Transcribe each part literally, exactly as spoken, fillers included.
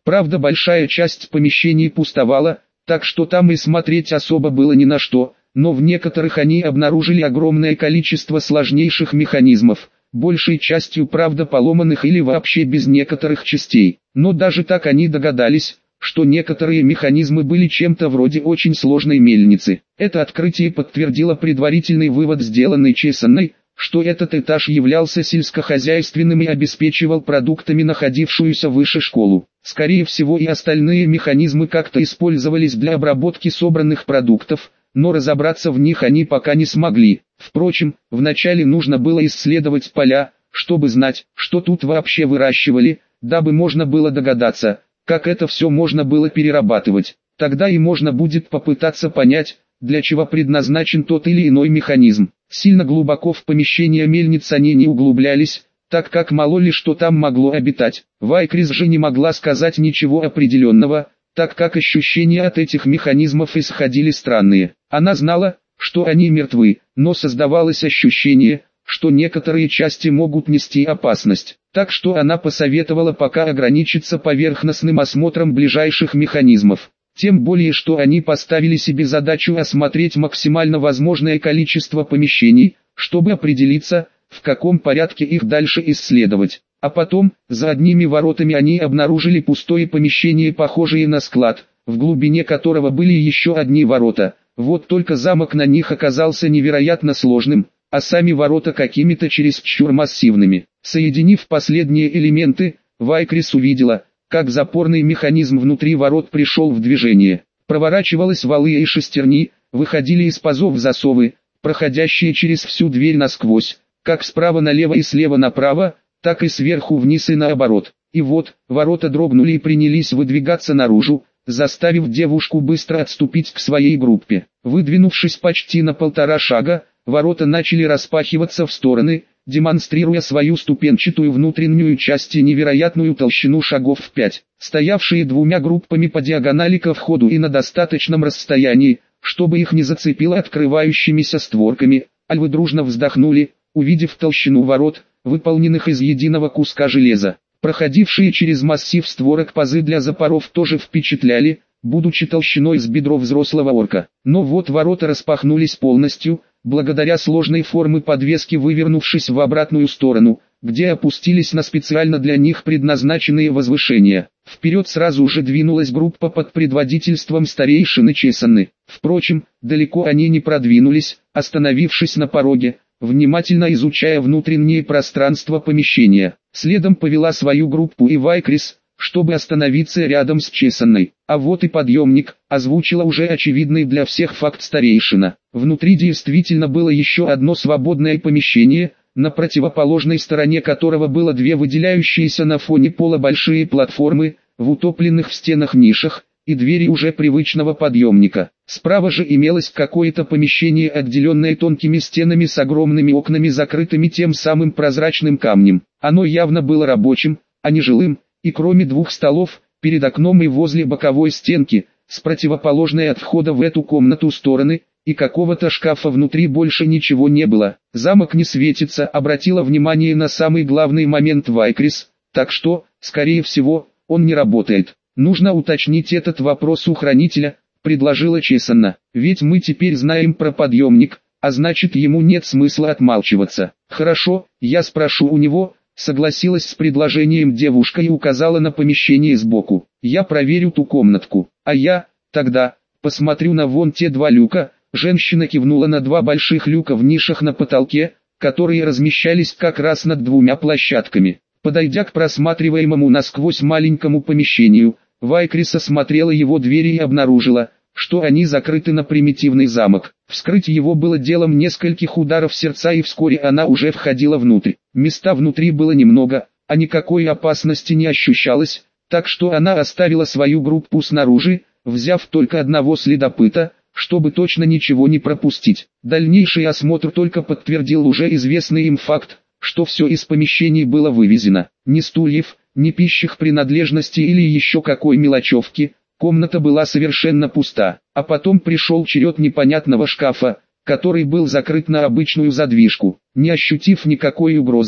Правда, большая часть помещений пустовала, так что там и смотреть особо было ни на что, но в некоторых они обнаружили огромное количество сложнейших механизмов, большей частью, правда, поломанных или вообще без некоторых частей. Но даже так они догадались, что некоторые механизмы были чем-то вроде очень сложной мельницы. Это открытие подтвердило предварительный вывод, сделанный Чесоной, что этот этаж являлся сельскохозяйственным и обеспечивал продуктами находившуюся выше школу. Скорее всего, и остальные механизмы как-то использовались для обработки собранных продуктов, но разобраться в них они пока не смогли. Впрочем, вначале нужно было исследовать поля, чтобы знать, что тут вообще выращивали, дабы можно было догадаться, как это все можно было перерабатывать. Тогда и можно будет попытаться понять, для чего предназначен тот или иной механизм. Сильно глубоко в помещение мельниц они не углублялись, так как мало ли что там могло обитать. Вайкрис же не могла сказать ничего определенного, так как ощущения от этих механизмов исходили странные. Она знала, что они мертвы, но создавалось ощущение, что некоторые части могут нести опасность. Так что она посоветовала пока ограничиться поверхностным осмотром ближайших механизмов. Тем более, что они поставили себе задачу осмотреть максимально возможное количество помещений, чтобы определиться, в каком порядке их дальше исследовать. А потом, за одними воротами они обнаружили пустое помещение, похожее на склад, в глубине которого были еще одни ворота. Вот только замок на них оказался невероятно сложным, а сами ворота какими-то чересчур массивными. Соединив последние элементы, Вайкрис увидела, как запорный механизм внутри ворот пришел в движение. Проворачивалась валы и шестерни, выходили из пазов засовы, проходящие через всю дверь насквозь, как справа налево и слева направо, так и сверху вниз и наоборот. И вот, ворота дрогнули и принялись выдвигаться наружу, заставив девушку быстро отступить к своей группе. Выдвинувшись почти на полтора шага, ворота начали распахиваться в стороны, демонстрируя свою ступенчатую внутреннюю часть и невероятную толщину шагов в пять. Стоявшие двумя группами по диагонали ко входу и на достаточном расстоянии, чтобы их не зацепило открывающимися створками, альвы дружно вздохнули, увидев толщину ворот, выполненных из единого куска железа. Проходившие через массив створок пазы для запоров тоже впечатляли, будучи толщиной с бедро взрослого орка. Но вот ворота распахнулись полностью, благодаря сложной формы подвески, вывернувшись в обратную сторону, где опустились на специально для них предназначенные возвышения. Вперед сразу же двинулась группа под предводительством старейшины Чесоны. Впрочем, далеко они не продвинулись, остановившись на пороге, внимательно изучая внутреннее пространство помещения. Следом повела свою группу и Вайкрис, чтобы остановиться рядом с Чесоной. А вот и подъемник, озвучила уже очевидный для всех факт старейшина. Внутри действительно было еще одно свободное помещение, на противоположной стороне которого было две выделяющиеся на фоне пола большие платформы, в утопленных в стенах нишах, и двери уже привычного подъемника. Справа же имелось какое-то помещение, отделенное тонкими стенами с огромными окнами, закрытыми тем самым прозрачным камнем. Оно явно было рабочим, а не жилым, и кроме двух столов, перед окном и возле боковой стенки, с противоположной от входа в эту комнату стороны, и какого-то шкафа внутри больше ничего не было. Замок не светится, обратила внимание на самый главный момент Вайкрис, так что, скорее всего, он не работает. Нужно уточнить этот вопрос у хранителя, предложила Чесона, ведь мы теперь знаем про подъемник, а значит ему нет смысла отмалчиваться. Хорошо, я спрошу у него, согласилась с предложением девушка и указала на помещение сбоку. Я проверю ту комнатку, а я, тогда, посмотрю на вон те два люка. Женщина кивнула на два больших люка в нишах на потолке, которые размещались как раз над двумя площадками. Подойдя к просматриваемому насквозь маленькому помещению, Вайкрис осмотрела его двери и обнаружила, что они закрыты на примитивный замок. Вскрыть его было делом нескольких ударов сердца, и вскоре она уже входила внутрь. Места внутри было немного, а никакой опасности не ощущалось, так что она оставила свою группу снаружи, взяв только одного следопыта, чтобы точно ничего не пропустить. Дальнейший осмотр только подтвердил уже известный им факт, что все из помещений было вывезено. Ни стульев, ни пищих принадлежностей или еще какой мелочевки, комната была совершенно пуста. А потом пришел черед непонятного шкафа, который был закрыт на обычную задвижку. Не ощутив никакой угрозы,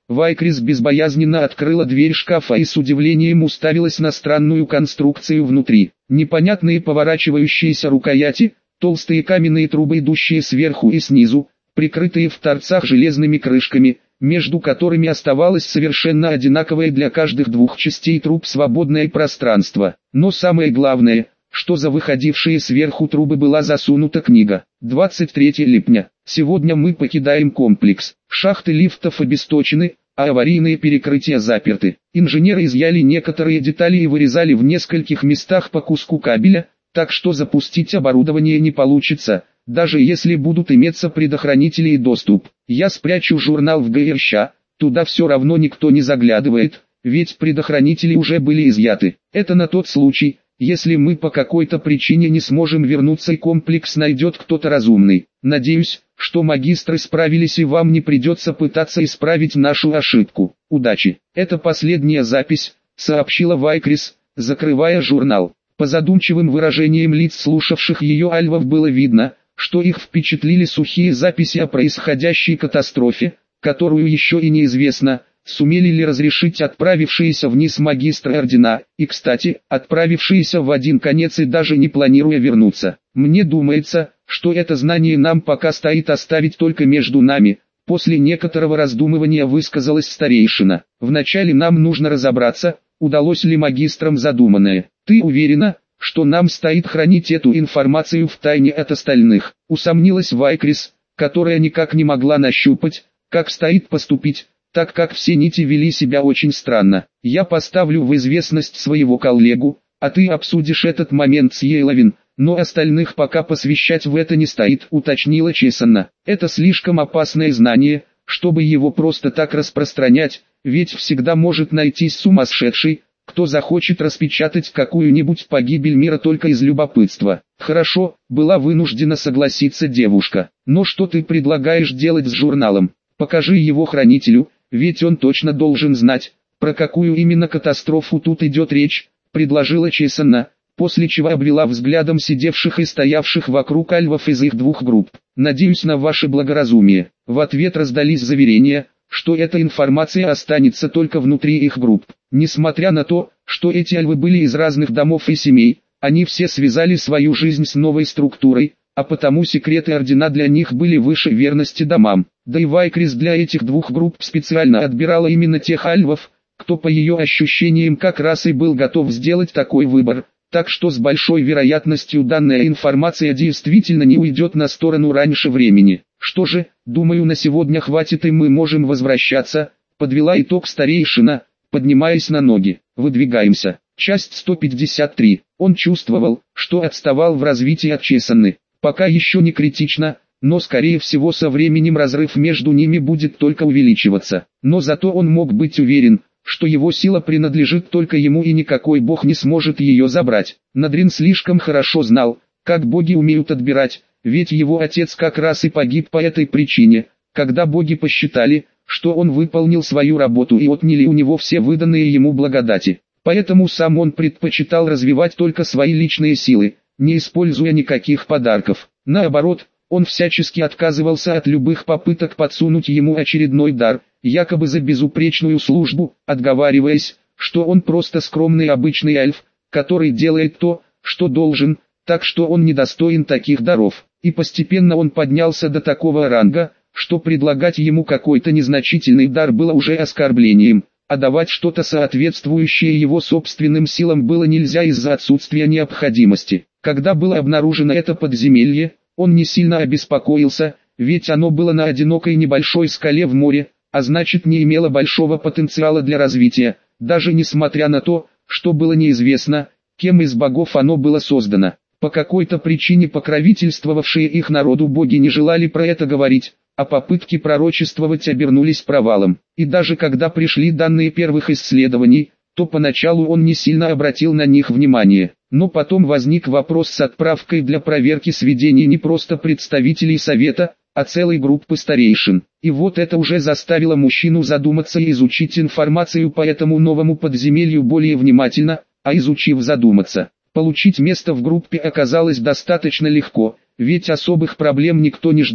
Вайкрис безбоязненно открыла дверь шкафа и с удивлением уставилась на странную конструкцию внутри. Непонятные поворачивающиеся рукояти, толстые каменные трубы, идущие сверху и снизу, прикрытые в торцах железными крышками, между которыми оставалось совершенно одинаковое для каждых двух частей труб свободное пространство. Но самое главное, что за выходившие сверху трубы была засунута книга. двадцать третьего липня. Сегодня мы покидаем комплекс. Шахты лифтов обесточены, а аварийные перекрытия заперты. Инженеры изъяли некоторые детали и вырезали в нескольких местах по куску кабеля, так что запустить оборудование не получится, даже если будут иметься предохранители и доступ. Я спрячу журнал в ГРЩ, туда все равно никто не заглядывает, ведь предохранители уже были изъяты. Это на тот случай, если мы по какой-то причине не сможем вернуться и комплекс найдет кто-то разумный. Надеюсь, что магистры справились и вам не придется пытаться исправить нашу ошибку. Удачи. Это последняя запись, сообщила Вайкрис, закрывая журнал. По задумчивым выражениям лиц слушавших ее альвов было видно, что их впечатлили сухие записи о происходящей катастрофе, которую еще и неизвестно, сумели ли разрешить отправившиеся вниз магистры ордена, и, кстати, отправившиеся в один конец и даже не планируя вернуться. Мне думается, что это знание нам пока стоит оставить только между нами. После некоторого раздумывания высказалась старейшина. Вначале нам нужно разобраться, удалось ли магистрам задуманное. Ты уверена, что нам стоит хранить эту информацию в тайне от остальных? Усомнилась Вайкрис, которая никак не могла нащупать, как стоит поступить, так как все нити вели себя очень странно. Я поставлю в известность своего коллегу, а ты обсудишь этот момент с Ейловин, но остальных пока посвящать в это не стоит, уточнила Чесанна. Это слишком опасное знание, чтобы его просто так распространять, ведь всегда может найтись сумасшедший, кто захочет распечатать какую-нибудь погибель мира только из любопытства. Хорошо, была вынуждена согласиться девушка. Но что ты предлагаешь делать с журналом? Покажи его хранителю, ведь он точно должен знать, про какую именно катастрофу тут идет речь, предложила Чесанна, после чего обвела взглядом сидевших и стоявших вокруг альвов из их двух групп. Надеюсь на ваше благоразумие. В ответ раздались заверения, что эта информация останется только внутри их групп. Несмотря на то, что эти альвы были из разных домов и семей, они все связали свою жизнь с новой структурой, а потому секреты ордена для них были выше верности домам. Да и Вайкрис для этих двух групп специально отбирала именно тех альвов, кто по ее ощущениям как раз и был готов сделать такой выбор, так что с большой вероятностью данная информация действительно не уйдет на сторону раньше времени. Что же, думаю, на сегодня хватит и мы можем возвращаться, подвела итог старейшина, поднимаясь на ноги. Выдвигаемся. Часть сто пятьдесят три. Он чувствовал, что отставал в развитии от Чесанны. Пока еще не критично, но скорее всего со временем разрыв между ними будет только увеличиваться. Но зато он мог быть уверен, что его сила принадлежит только ему и никакой бог не сможет ее забрать. Надрин слишком хорошо знал, как боги умеют отбирать, ведь его отец как раз и погиб по этой причине, когда боги посчитали, что он выполнил свою работу и отняли у него все выданные ему благодати. Поэтому сам он предпочитал развивать только свои личные силы, не используя никаких подарков. Наоборот, он всячески отказывался от любых попыток подсунуть ему очередной дар, якобы за безупречную службу, отговариваясь, что он просто скромный обычный эльф, который делает то, что должен, так что он недостоин таких даров. И постепенно он поднялся до такого ранга, что предлагать ему какой-то незначительный дар было уже оскорблением, а давать что-то соответствующее его собственным силам было нельзя из-за отсутствия необходимости. Когда было обнаружено это подземелье, он не сильно обеспокоился, ведь оно было на одинокой небольшой скале в море, а значит не имело большого потенциала для развития, даже несмотря на то, что было неизвестно, кем из богов оно было создано. По какой-то причине покровительствовавшие их народу боги не желали про это говорить, а попытки пророчествовать обернулись провалом. И даже когда пришли данные первых исследований, то поначалу он не сильно обратил на них внимание. Но потом возник вопрос с отправкой для проверки сведений не просто представителей совета, а целой группы старейшин. И вот это уже заставило мужчину задуматься и изучить информацию по этому новому подземелью более внимательно, а изучив задуматься. Получить место в группе оказалось достаточно легко, ведь особых проблем никто не ждал.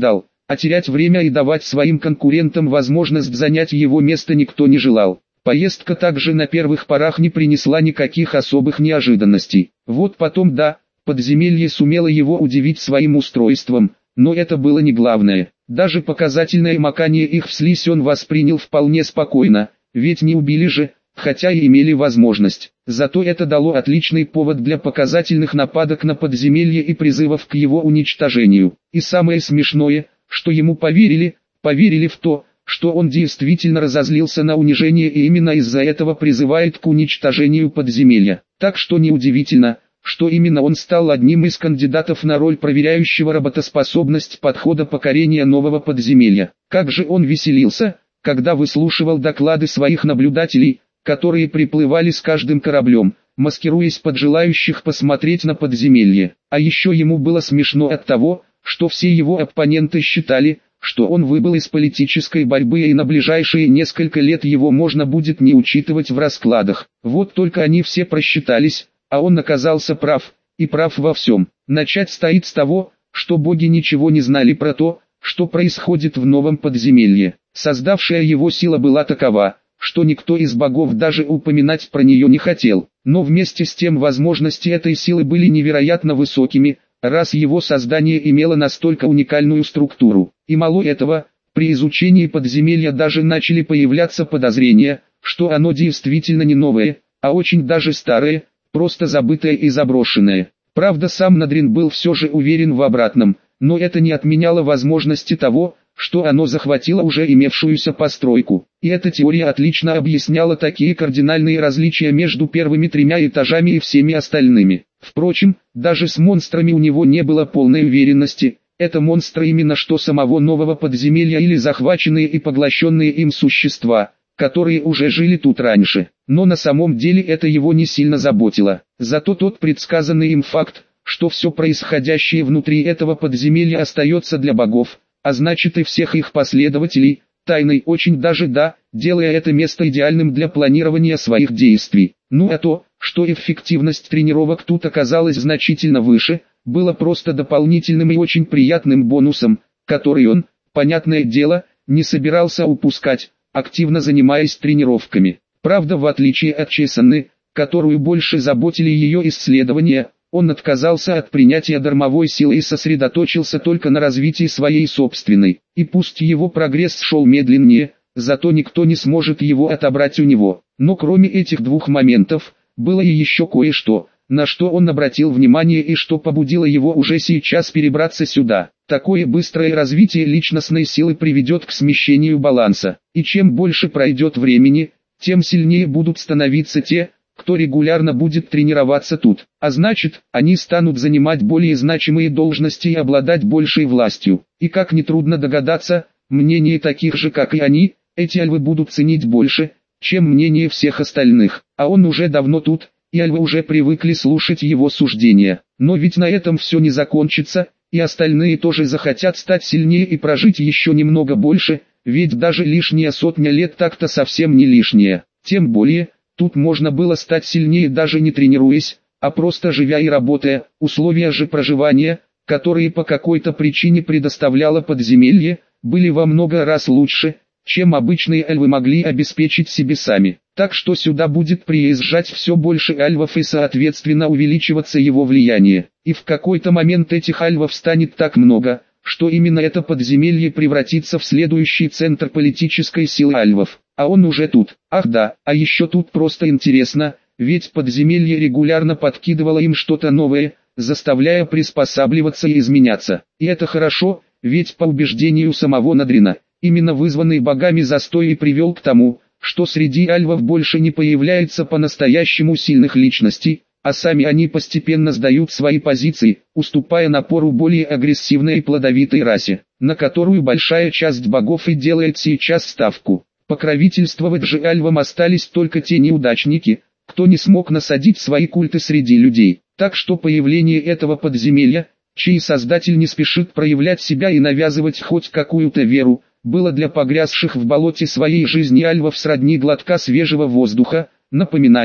а терять время и давать своим конкурентам возможность занять его место никто не желал. Поездка также на первых порах не принесла никаких особых неожиданностей. Вот потом да, подземелье сумело его удивить своим устройством, но это было не главное. Даже показательное макание их в слизь он воспринял вполне спокойно, ведь не убили же, хотя и имели возможность. Зато это дало отличный повод для показательных нападок на подземелье и призывов к его уничтожению. И самое смешное, что ему поверили, поверили в то, что он действительно разозлился на унижение и именно из-за этого призывает к уничтожению подземелья. Так что неудивительно, что именно он стал одним из кандидатов на роль проверяющего работоспособность подхода покорения нового подземелья. Как же он веселился, когда выслушивал доклады своих наблюдателей, которые приплывали с каждым кораблем, маскируясь под желающих посмотреть на подземелье. А еще ему было смешно от того, что все его оппоненты считали, что он выбыл из политической борьбы и на ближайшие несколько лет его можно будет не учитывать в раскладах. Вот только они все просчитались, а он оказался прав, и прав во всем. Начать стоит с того, что боги ничего не знали про то, что происходит в новом подземелье. Создавшая его сила была такова, что никто из богов даже упоминать про нее не хотел. Но вместе с тем возможности этой силы были невероятно высокими, раз его создание имело настолько уникальную структуру. И мало этого, при изучении подземелья даже начали появляться подозрения, что оно действительно не новое, а очень даже старое, просто забытое и заброшенное. Правда, сам Надрин был все же уверен в обратном, но это не отменяло возможности того, что оно захватило уже имевшуюся постройку. И эта теория отлично объясняла такие кардинальные различия между первыми тремя этажами и всеми остальными. Впрочем, даже с монстрами у него не было полной уверенности, это монстры именно что самого нового подземелья или захваченные и поглощенные им существа, которые уже жили тут раньше. Но на самом деле это его не сильно заботило. Зато тот предсказанный им факт, что все происходящее внутри этого подземелья остается для богов, а значит и всех их последователей, тайной очень даже да, делая это место идеальным для планирования своих действий. Ну а то, что эффективность тренировок тут оказалась значительно выше, было просто дополнительным и очень приятным бонусом, который он, понятное дело, не собирался упускать, активно занимаясь тренировками. Правда, в отличие от Чесаны, которую больше заботили ее исследования, он отказался от принятия дармовой силы и сосредоточился только на развитии своей собственной. И пусть его прогресс шел медленнее, зато никто не сможет его отобрать у него. Но кроме этих двух моментов, было и еще кое-что, на что он обратил внимание и что побудило его уже сейчас перебраться сюда. Такое быстрое развитие личностной силы приведет к смещению баланса. И чем больше пройдет времени, тем сильнее будут становиться те, кто регулярно будет тренироваться тут. А значит, они станут занимать более значимые должности и обладать большей властью. И как нетрудно догадаться, мнение таких же как и они, эти альвы будут ценить больше, чем мнение всех остальных. А он уже давно тут, и альвы уже привыкли слушать его суждения. Но ведь на этом все не закончится, и остальные тоже захотят стать сильнее и прожить еще немного больше, ведь даже лишняя сотня лет так-то совсем не лишняя. Тем более, тут можно было стать сильнее даже не тренируясь, а просто живя и работая. Условия же проживания, которые по какой-то причине предоставляло подземелье, были во много раз лучше, чем обычные альвы могли обеспечить себе сами. Так что сюда будет приезжать все больше альвов и соответственно увеличиваться его влияние. И в какой-то момент этих альвов станет так много, что именно это подземелье превратится в следующий центр политической силы альвов. А он уже тут. Ах да, а еще тут просто интересно, ведь подземелье регулярно подкидывало им что-то новое, заставляя приспосабливаться и изменяться. И это хорошо, ведь по убеждению самого Надрина, именно вызванный богами застой и привел к тому, что среди альвов больше не появляется по-настоящему сильных личностей, а сами они постепенно сдают свои позиции, уступая напору более агрессивной и плодовитой расе, на которую большая часть богов и делает сейчас ставку. Покровительствовать же альвам остались только те неудачники, кто не смог насадить свои культы среди людей. Так что появление этого подземелья, чей создатель не спешит проявлять себя и навязывать хоть какую-то веру, было для погрязших в болоте своей жизни альвов сродни глотка свежего воздуха, напоминание,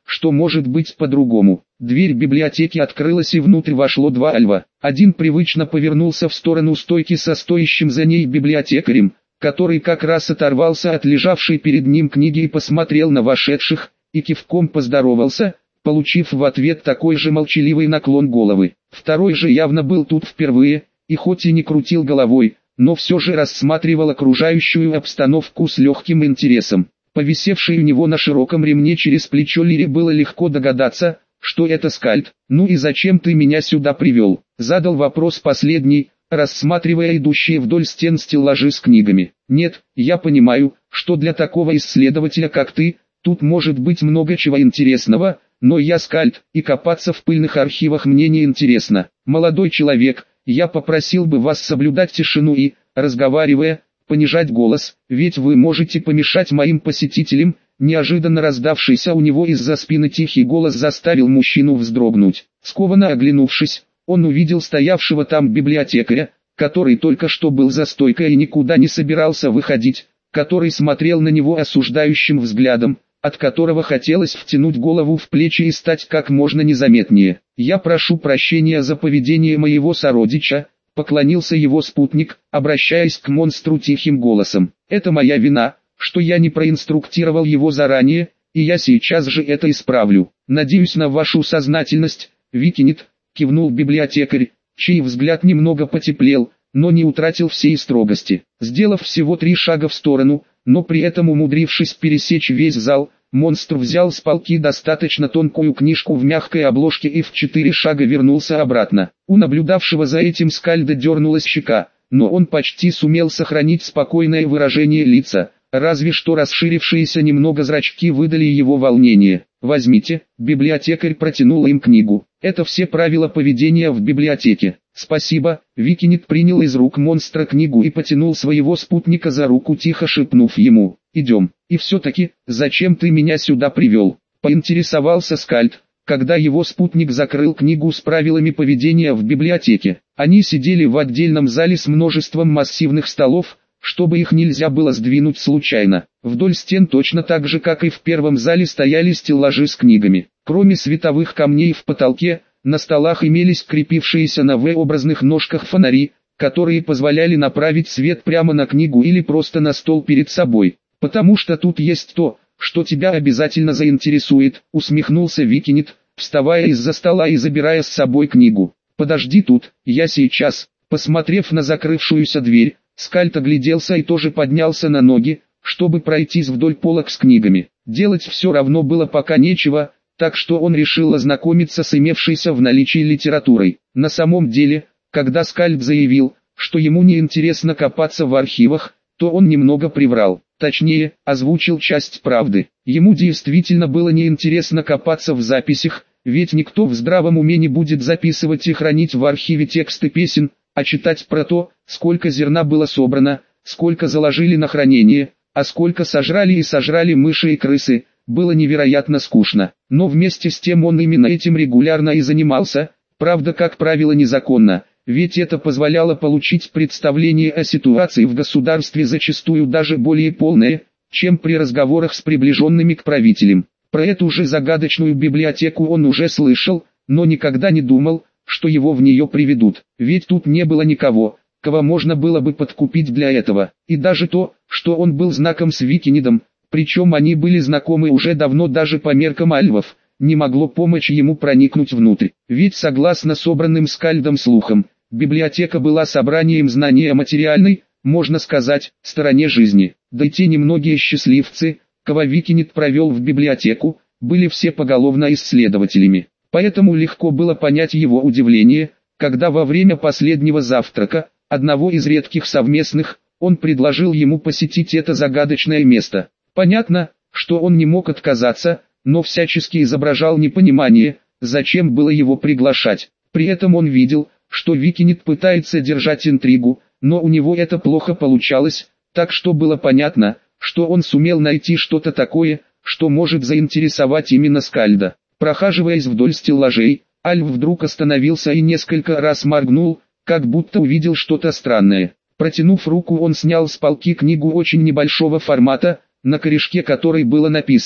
что может быть по-другому. Дверь библиотеки открылась и внутрь вошло два альва. Один привычно повернулся в сторону стойки со стоящим за ней библиотекарем, который как раз оторвался от лежавшей перед ним книги и посмотрел на вошедших, и кивком поздоровался, получив в ответ такой же молчаливый наклон головы. Второй же явно был тут впервые, и хоть и не крутил головой, но все же рассматривал окружающую обстановку с легким интересом. Повисевшей у него на широком ремне через плечо лире было легко догадаться, что это скальд. «Ну и зачем ты меня сюда привел?» — задал вопрос последний, рассматривая идущие вдоль стен стеллажи с книгами. «Нет, я понимаю, что для такого исследователя как ты, тут может быть много чего интересного, но я скальд, и копаться в пыльных архивах мне не интересно. Молодой человек, я попросил бы вас соблюдать тишину и, разговаривая, понижать голос, ведь вы можете помешать моим посетителям». Неожиданно раздавшийся у него из-за спины тихий голос заставил мужчину вздрогнуть. Скованно оглянувшись, он увидел стоявшего там библиотекаря, который только что был за стойкой и никуда не собирался выходить, который смотрел на него осуждающим взглядом, от которого хотелось втянуть голову в плечи и стать как можно незаметнее. «Я прошу прощения за поведение моего сородича», — поклонился его спутник, обращаясь к монстру тихим голосом. «Это моя вина, что я не проинструктировал его заранее, и я сейчас же это исправлю. Надеюсь на вашу сознательность, Викинит», — кивнул библиотекарь, чей взгляд немного потеплел, но не утратил всей строгости. Сделав всего три шага в сторону, но при этом умудрившись пересечь весь зал, монстр взял с полки достаточно тонкую книжку в мягкой обложке и в четыре шага вернулся обратно. У наблюдавшего за этим скальда дернулась щека, но он почти сумел сохранить спокойное выражение лица. Разве что расширившиеся немного зрачки выдали его волнение. «Возьмите», — библиотекарь протянул им книгу. «Это все правила поведения в библиотеке». «Спасибо», — Викинит принял из рук монстра книгу и потянул своего спутника за руку, тихо шепнув ему: «Идем». «И все-таки, зачем ты меня сюда привел?» — поинтересовался скальд, когда его спутник закрыл книгу с правилами поведения в библиотеке. Они сидели в отдельном зале с множеством массивных столов, чтобы их нельзя было сдвинуть случайно. Вдоль стен точно так же, как и в первом зале, стояли стеллажи с книгами. Кроме световых камней в потолке, на столах имелись крепившиеся на V-образных ножках фонари, которые позволяли направить свет прямо на книгу или просто на стол перед собой. «Потому что тут есть то, что тебя обязательно заинтересует», — усмехнулся Викинит, вставая из-за стола и забирая с собой книгу. «Подожди тут, я сейчас». Посмотрев на закрывшуюся дверь, скальд огляделся и тоже поднялся на ноги, чтобы пройтись вдоль полок с книгами. Делать все равно было пока нечего, так что он решил ознакомиться с имевшейся в наличии литературой. На самом деле, когда скальд заявил, что ему не интересно копаться в архивах, то он немного приврал. Точнее, озвучил часть правды. Ему действительно было неинтересно копаться в записях, ведь никто в здравом уме не будет записывать и хранить в архиве тексты песен, а читать про то, сколько зерна было собрано, сколько заложили на хранение, а сколько сожрали и сожрали мыши и крысы, было невероятно скучно. Но вместе с тем он именно этим регулярно и занимался, правда, как правило, незаконно, ведь это позволяло получить представление о ситуации в государстве зачастую даже более полное, чем при разговорах с приближенными к правителям. Про эту же загадочную библиотеку он уже слышал, но никогда не думал, что его в нее приведут, ведь тут не было никого, кого можно было бы подкупить для этого. И даже то, что он был знаком с Викинидом, причем они были знакомы уже давно даже по меркам альвов, не могло помочь ему проникнуть внутрь. Ведь согласно собранным скальдом слухам, библиотека была собранием знаний о материальной, можно сказать, стороне жизни. Да и те немногие счастливцы, кого Викинид провел в библиотеку, были все поголовно исследователями. Поэтому легко было понять его удивление, когда во время последнего завтрака, одного из редких совместных, он предложил ему посетить это загадочное место. Понятно, что он не мог отказаться, но всячески изображал непонимание, зачем было его приглашать. При этом он видел, что Викинид пытается держать интригу, но у него это плохо получалось, так что было понятно, что он сумел найти что-то такое, что может заинтересовать именно скальда. Прохаживаясь вдоль стеллажей, Альв вдруг остановился и несколько раз моргнул, как будто увидел что-то странное. Протянув руку, он снял с полки книгу очень небольшого формата, на корешке которой было написано: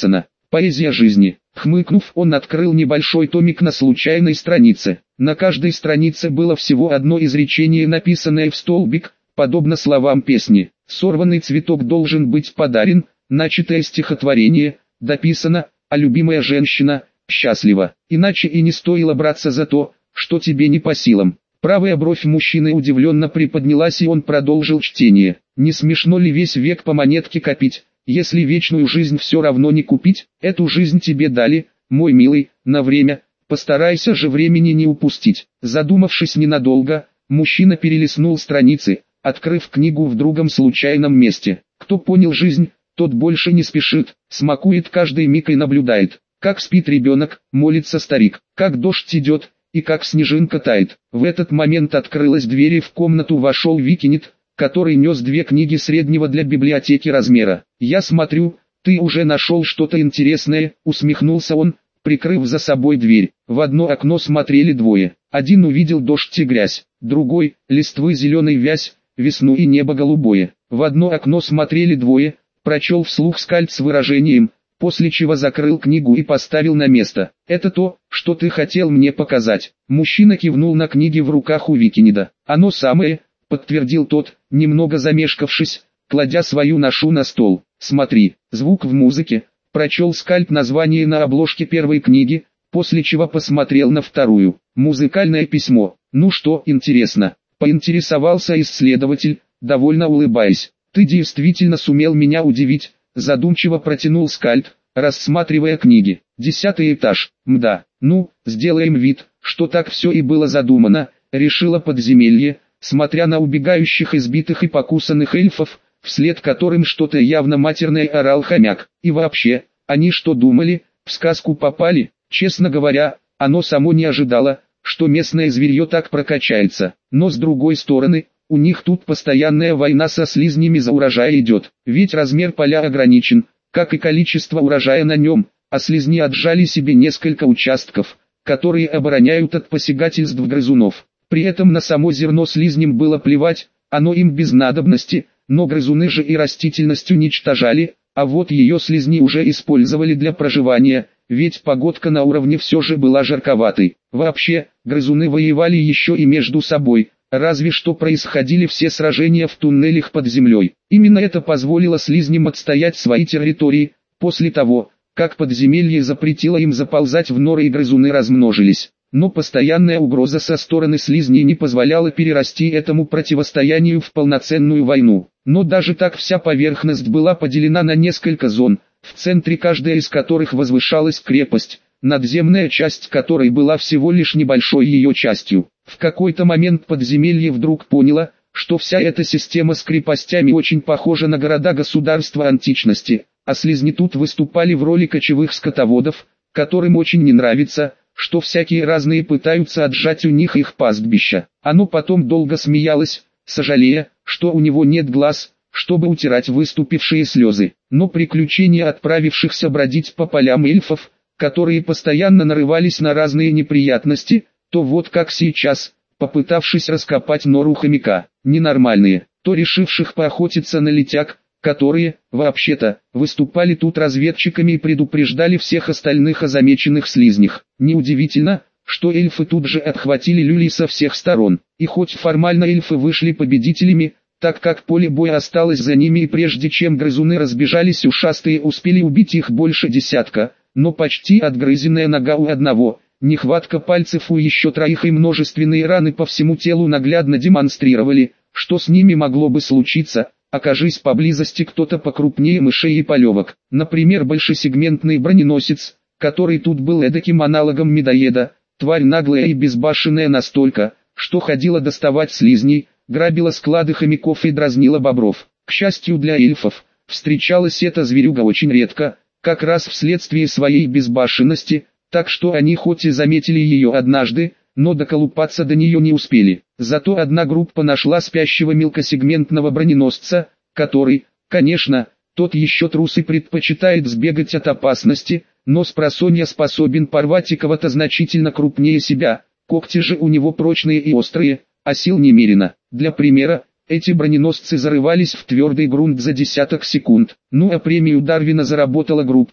Поэзия жизни. Хмыкнув, он открыл небольшой томик на случайной странице. На каждой странице было всего одно изречение, написанное в столбик, подобно словам песни. Сорванный цветок должен быть подарен, начатое стихотворение, дописано, а любимая женщина, счастлива. Иначе и не стоило браться за то, что тебе не по силам. Правая бровь мужчины удивленно приподнялась, и он продолжил чтение. Не смешно ли весь век по монетке копить, если вечную жизнь все равно не купить? Эту жизнь тебе дали, мой милый, на время, постарайся же времени не упустить. Задумавшись ненадолго, мужчина перелистнул страницы, открыв книгу в другом случайном месте. Кто понял жизнь, тот больше не спешит, смакует каждый миг и наблюдает, как спит ребенок, молится старик, как дождь идет, и как снежинка тает. В этот момент открылась дверь, и в комнату вошел Викинит, который нес две книги среднего для библиотеки размера. «Я смотрю, ты уже нашел что-то интересное», — усмехнулся он, прикрыв за собой дверь. В одно окно смотрели двое. Один увидел дождь и грязь, другой — листвы зеленой вязь, весну и небо голубое. В одно окно смотрели двое, прочел вслух Скальд с выражением, после чего закрыл книгу и поставил на место. «Это то, что ты хотел мне показать». Мужчина кивнул на книги в руках у Викинида. «Оно самое», — подтвердил тот, немного замешкавшись, кладя свою ношу на стол. «Смотри, звук в музыке», — прочел Скальд название на обложке первой книги, после чего посмотрел на вторую. «Музыкальное письмо. Ну что, интересно?» — поинтересовался исследователь, довольно улыбаясь. «Ты действительно сумел меня удивить», — задумчиво протянул Скальд, рассматривая книги. «Десятый этаж. Мда. Ну, сделаем вид, что так все и было задумано», — решило подземелье, смотря на убегающих избитых и покусанных эльфов, вслед которым что-то явно матерное орал хомяк. И вообще, они что думали, в сказку попали? Честно говоря, оно само не ожидало, что местное зверье так прокачается. Но с другой стороны, у них тут постоянная война со слизнями за урожай идет. Ведь размер поля ограничен, как и количество урожая на нем, а слизни отжали себе несколько участков, которые обороняют от посягательств грызунов. При этом на само зерно слизням было плевать, оно им без надобности, но грызуны же и растительность уничтожали, а вот ее слизни уже использовали для проживания, ведь погодка на уровне все же была жарковатой. Вообще, грызуны воевали еще и между собой, разве что происходили все сражения в туннелях под землей. Именно это позволило слизням отстоять свои территории, после того, как подземелье запретило им заползать в норы и грызуны размножились. Но постоянная угроза со стороны слизней не позволяла перерасти этому противостоянию в полноценную войну. Но даже так вся поверхность была поделена на несколько зон, в центре каждой из которых возвышалась крепость, надземная часть которой была всего лишь небольшой ее частью. В какой-то момент подземелье вдруг поняло, что вся эта система с крепостями очень похожа на города-государства античности, а слизни тут выступали в роли кочевых скотоводов, которым очень не нравится, что всякие разные пытаются отжать у них их пастбища. Оно потом долго смеялось, сожалея, что у него нет глаз, чтобы утирать выступившие слезы. Но приключения отправившихся бродить по полям эльфов, которые постоянно нарывались на разные неприятности, то вот как сейчас, попытавшись раскопать нору хомяка, ненормальные, то решивших поохотиться на летяг, которые, вообще-то, выступали тут разведчиками и предупреждали всех остальных о замеченных слизнях. Неудивительно, что эльфы тут же отхватили люлей со всех сторон. И хоть формально эльфы вышли победителями, так как поле боя осталось за ними, и прежде чем грызуны разбежались, ушастые успели убить их больше десятка, но почти отгрызенная нога у одного, нехватка пальцев у еще троих и множественные раны по всему телу наглядно демонстрировали, что с ними могло бы случиться, окажись поблизости кто-то покрупнее мышей и полевок. Например, большесегментный броненосец, который тут был эдаким аналогом медоеда, тварь наглая и безбашенная настолько, что ходила доставать слизней, грабила склады хомяков и дразнила бобров. К счастью для эльфов, встречалась эта зверюга очень редко, как раз вследствие своей безбашенности, так что они хоть и заметили ее однажды, но доколупаться до нее не успели. Зато одна группа нашла спящего мелкосегментного броненосца, который, конечно, тот еще трус и предпочитает сбегать от опасности, но спросонья способен порвать и кого-то значительно крупнее себя, когти же у него прочные и острые, а сил немерено. Для примера, эти броненосцы зарывались в твердый грунт за десяток секунд. Ну а премию Дарвина заработала группа,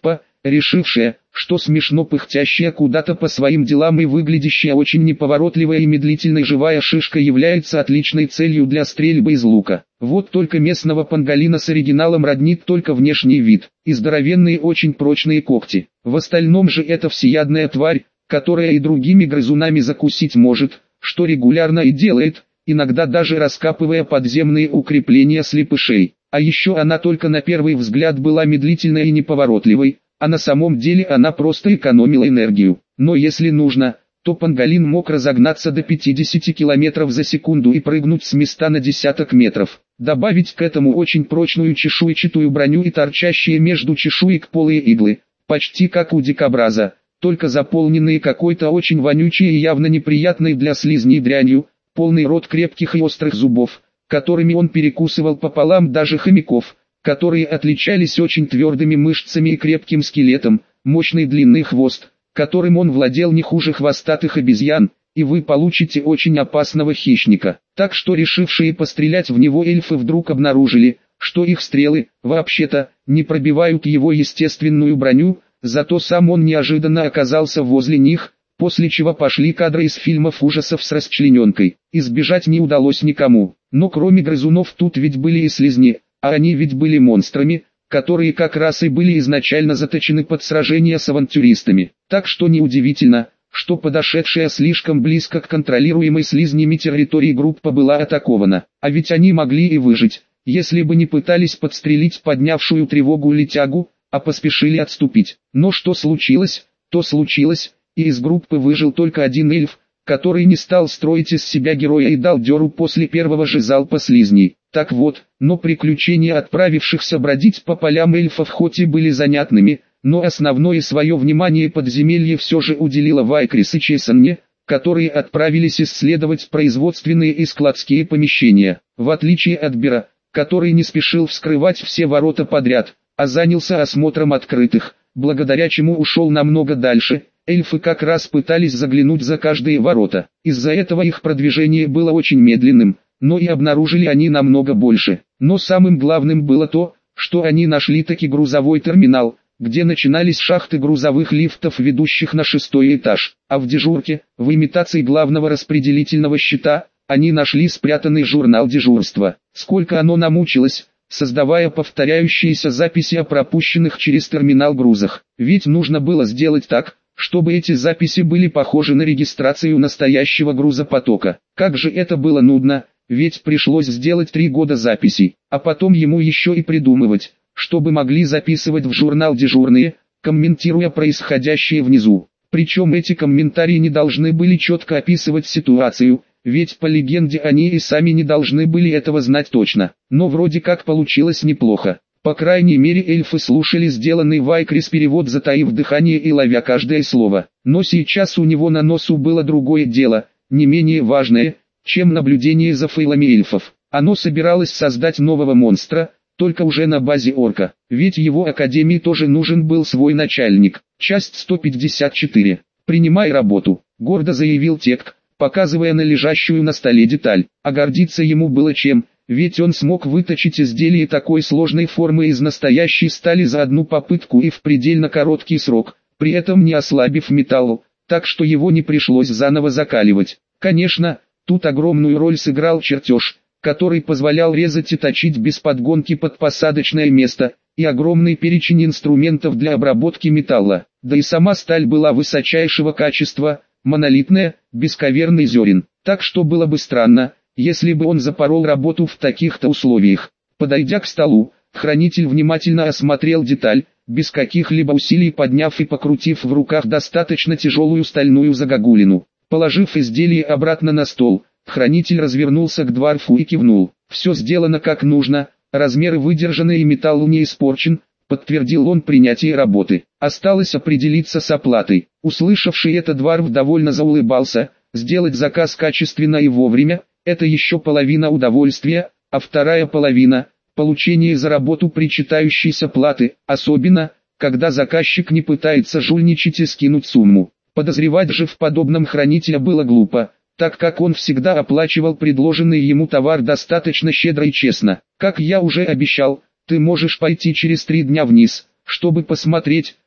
решившая, что смешно пыхтящая куда-то по своим делам и выглядящая очень неповоротливая и медлительной живая шишка является отличной целью для стрельбы из лука. Вот только местного панголина с оригиналом роднит только внешний вид и здоровенные очень прочные когти. В остальном же это всеядная тварь, которая и другими грызунами закусить может, что регулярно и делает, иногда даже раскапывая подземные укрепления слепышей. А еще она только на первый взгляд была медлительной и неповоротливой, а на самом деле она просто экономила энергию. Но если нужно, то панголин мог разогнаться до пятидесяти километров за секунду и прыгнуть с места на десяток метров. Добавить к этому очень прочную чешуйчатую броню и торчащие между чешуек полые иглы, почти как у дикобраза, только заполненные какой-то очень вонючей и явно неприятной для слизней дрянью, полный рот крепких и острых зубов, которыми он перекусывал пополам даже хомяков, которые отличались очень твердыми мышцами и крепким скелетом, мощный длинный хвост, которым он владел не хуже хвостатых обезьян, и вы получите очень опасного хищника. Так что решившие пострелять в него эльфы вдруг обнаружили, что их стрелы, вообще-то, не пробивают его естественную броню, зато сам он неожиданно оказался возле них, после чего пошли кадры из фильмов ужасов с расчлененкой. Избежать не удалось никому, но кроме грызунов тут ведь были и слизни, а они ведь были монстрами, которые как раз и были изначально заточены под сражения с авантюристами. Так что неудивительно, что подошедшая слишком близко к контролируемой слизнями территории группа была атакована. А ведь они могли и выжить, если бы не пытались подстрелить поднявшую тревогу летягу, а поспешили отступить. Но что случилось, то случилось, и из группы выжил только один эльф, который не стал строить из себя героя и дал дёру после первого же залпа слизней. Так вот, но приключения отправившихся бродить по полям эльфов хоть и были занятными, но основное свое внимание подземелье все же уделило Вайкрис и Чесанне, которые отправились исследовать производственные и складские помещения. В отличие от Бера, который не спешил вскрывать все ворота подряд, а занялся осмотром открытых, благодаря чему ушел намного дальше, эльфы как раз пытались заглянуть за каждые ворота. Из-за этого их продвижение было очень медленным, но и обнаружили они намного больше. Но самым главным было то, что они нашли таки грузовой терминал, где начинались шахты грузовых лифтов, ведущих на шестой этаж. А в дежурке, в имитации главного распределительного щита, они нашли спрятанный журнал дежурства. Сколько оно намучилось, создавая повторяющиеся записи о пропущенных через терминал грузах. Ведь нужно было сделать так, чтобы эти записи были похожи на регистрацию настоящего грузопотока. Как же это было нудно, ведь пришлось сделать три года записей, а потом ему еще и придумывать, чтобы могли записывать в журнал дежурные, комментируя происходящее внизу. Причем эти комментарии не должны были четко описывать ситуацию, ведь по легенде они и сами не должны были этого знать точно. Но вроде как получилось неплохо. По крайней мере эльфы слушали сделанный Вайкрис перевод, затаив дыхание и ловя каждое слово. Но сейчас у него на носу было другое дело, не менее важное, чем наблюдение за фейлами эльфов. Оно собиралось создать нового монстра, только уже на базе орка. Ведь его академии тоже нужен был свой начальник. Часть сто пятьдесят четыре. «Принимай работу», — гордо заявил Тек, показывая на лежащую на столе деталь. А гордиться ему было чем, ведь он смог выточить изделие такой сложной формы из настоящей стали за одну попытку и в предельно короткий срок, при этом не ослабив металл, так что его не пришлось заново закаливать. Конечно, тут огромную роль сыграл чертеж, который позволял резать и точить без подгонки под посадочное место, и огромный перечень инструментов для обработки металла. Да и сама сталь была высочайшего качества, монолитная, без каверн и зерен. Так что было бы странно, если бы он запорол работу в таких-то условиях. Подойдя к столу, хранитель внимательно осмотрел деталь, без каких-либо усилий подняв и покрутив в руках достаточно тяжелую стальную загогулину. Положив изделие обратно на стол, хранитель развернулся к дварфу и кивнул. «Все сделано как нужно, размеры выдержаны и металл не испорчен», подтвердил он принятие работы. Осталось определиться с оплатой. Услышавший это дварф довольно заулыбался. Сделать заказ качественно и вовремя – это еще половина удовольствия, а вторая половина – получение за работу причитающейся платы, особенно, когда заказчик не пытается жульничать и скинуть сумму. Подозревать же в подобном хранителя было глупо, так как он всегда оплачивал предложенный ему товар достаточно щедро и честно. «Как я уже обещал, ты можешь пойти через три дня вниз, чтобы посмотреть,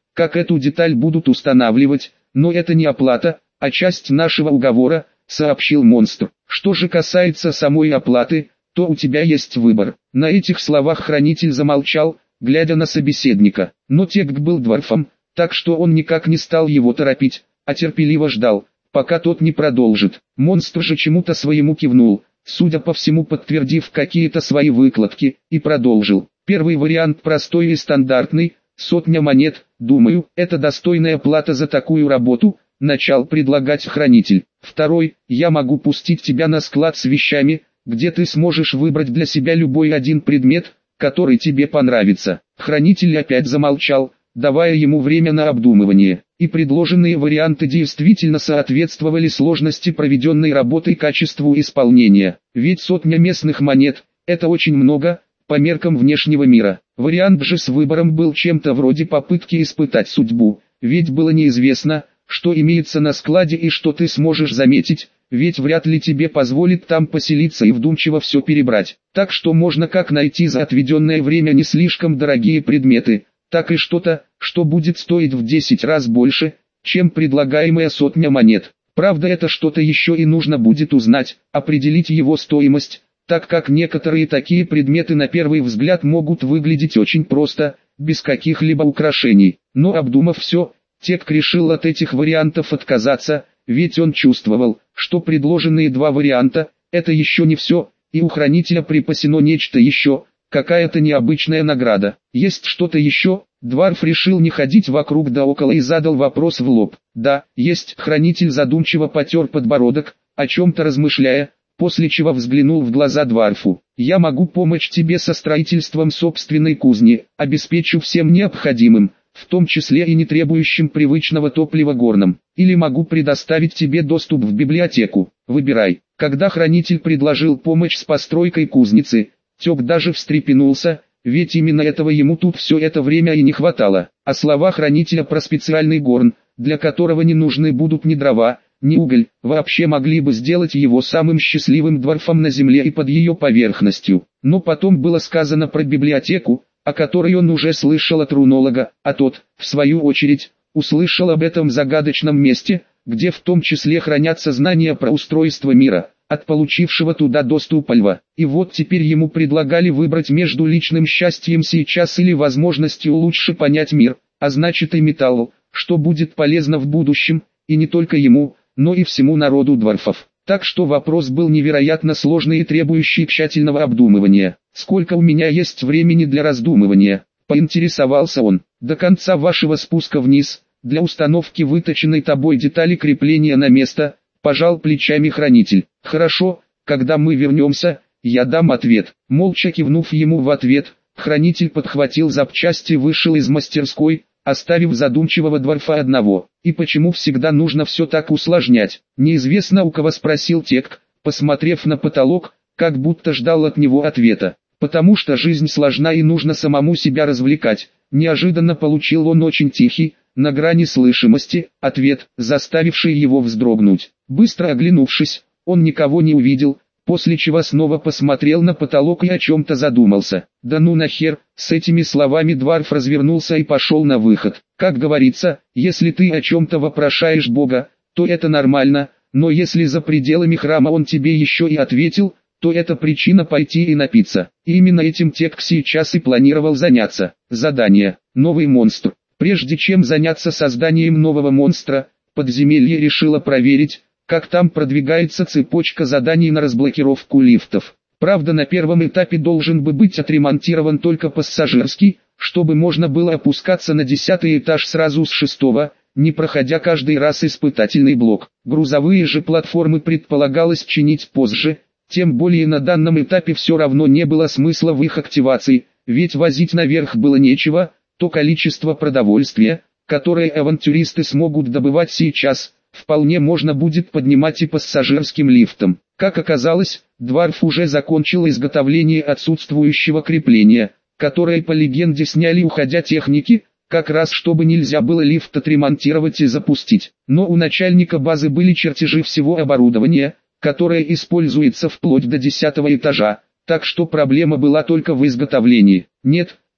как эту деталь будут устанавливать, но это не оплата, а часть нашего уговора, сообщил монстр. Что же касается самой оплаты, то у тебя есть выбор. На этих словах хранитель замолчал, глядя на собеседника. Но Тек был дворфом, так что он никак не стал его торопить, а терпеливо ждал, пока тот не продолжит. Монстр же чему-то своему кивнул, судя по всему подтвердив какие-то свои выкладки, и продолжил. Первый вариант простой и стандартный, сотня монет, думаю, это достойная плата за такую работу, начал предлагать хранитель. Второй, я могу пустить тебя на склад с вещами, где ты сможешь выбрать для себя любой один предмет, который тебе понравится. Хранитель опять замолчал, давая ему время на обдумывание, и предложенные варианты действительно соответствовали сложности проведенной работы и качеству исполнения. Ведь сотня местных монет – это очень много, по меркам внешнего мира. Вариант же с выбором был чем-то вроде попытки испытать судьбу, ведь было неизвестно, что имеется на складе и что ты сможешь заметить, ведь вряд ли тебе позволит там поселиться и вдумчиво все перебрать. Так что можно как найти за отведенное время не слишком дорогие предметы, так и что-то, что будет стоить в десять раз больше, чем предлагаемая сотня монет. Правда, это что-то еще и нужно будет узнать, определить его стоимость, так как некоторые такие предметы на первый взгляд могут выглядеть очень просто, без каких-либо украшений. Но обдумав все, Тек решил от этих вариантов отказаться, ведь он чувствовал, что предложенные два варианта – это еще не все, и у хранителя припасено нечто еще, какая-то необычная награда. Есть что-то еще? Дварф решил не ходить вокруг да около и задал вопрос в лоб. Да, есть. Хранитель задумчиво потер подбородок, о чем-то размышляя, после чего взглянул в глаза Дварфу. Я могу помочь тебе со строительством собственной кузни, обеспечу всем необходимым, в том числе и не требующим привычного топлива горном. Или могу предоставить тебе доступ в библиотеку. Выбирай. Когда хранитель предложил помощь с постройкой кузницы, Тек даже встрепенулся, ведь именно этого ему тут все это время и не хватало. А слова хранителя про специальный горн, для которого не нужны будут ни дрова, ни уголь, вообще могли бы сделать его самым счастливым дворфом на земле и под ее поверхностью. Но потом было сказано про библиотеку, о которой он уже слышал от рунолога, а тот, в свою очередь, услышал об этом загадочном месте, где в том числе хранятся знания про устройство мира, от получившего туда доступ льва. И вот теперь ему предлагали выбрать между личным счастьем сейчас или возможностью лучше понять мир, а значит и металлу, что будет полезно в будущем, и не только ему, но и всему народу дворфов. Так что вопрос был невероятно сложный и требующий тщательного обдумывания. «Сколько у меня есть времени для раздумывания?» – поинтересовался он. «До конца вашего спуска вниз, для установки выточенной тобой детали крепления на место», – пожал плечами хранитель. «Хорошо, когда мы вернемся, я дам ответ». Молча кивнув ему в ответ, хранитель подхватил запчасти и вышел из мастерской, оставив задумчивого дворфа одного. «И почему всегда нужно все так усложнять?» «Неизвестно у кого», спросил Тек, посмотрев на потолок, как будто ждал от него ответа. «Потому что жизнь сложна и нужно самому себя развлекать», неожиданно получил он очень тихий, на грани слышимости, ответ, заставивший его вздрогнуть. Быстро оглянувшись, он никого не увидел, после чего снова посмотрел на потолок и о чем-то задумался. «Да ну нахер», с этими словами Дварф развернулся и пошел на выход. Как говорится, если ты о чем-то вопрошаешь Бога, то это нормально, но если за пределами храма он тебе еще и ответил, то это причина пойти и напиться. И именно этим Тек сейчас и планировал заняться. Задание. Новый монстр. Прежде чем заняться созданием нового монстра, подземелье решило проверить, как там продвигается цепочка заданий на разблокировку лифтов. Правда, на первом этапе должен бы быть отремонтирован только пассажирский, чтобы можно было опускаться на десятый этаж сразу с шестого, не проходя каждый раз испытательный блок. Грузовые же платформы предполагалось чинить позже, тем более на данном этапе все равно не было смысла в их активации, ведь возить наверх было нечего, то количество продовольствия, которое авантюристы смогут добывать сейчас, вполне можно будет поднимать и пассажирским лифтом. Как оказалось, Дварф уже закончил изготовление отсутствующего крепления, которое по легенде сняли уходя техники, как раз чтобы нельзя было лифт отремонтировать и запустить. Но у начальника базы были чертежи всего оборудования, которое используется вплоть до десятого этажа, так что проблема была только в изготовлении. Нет,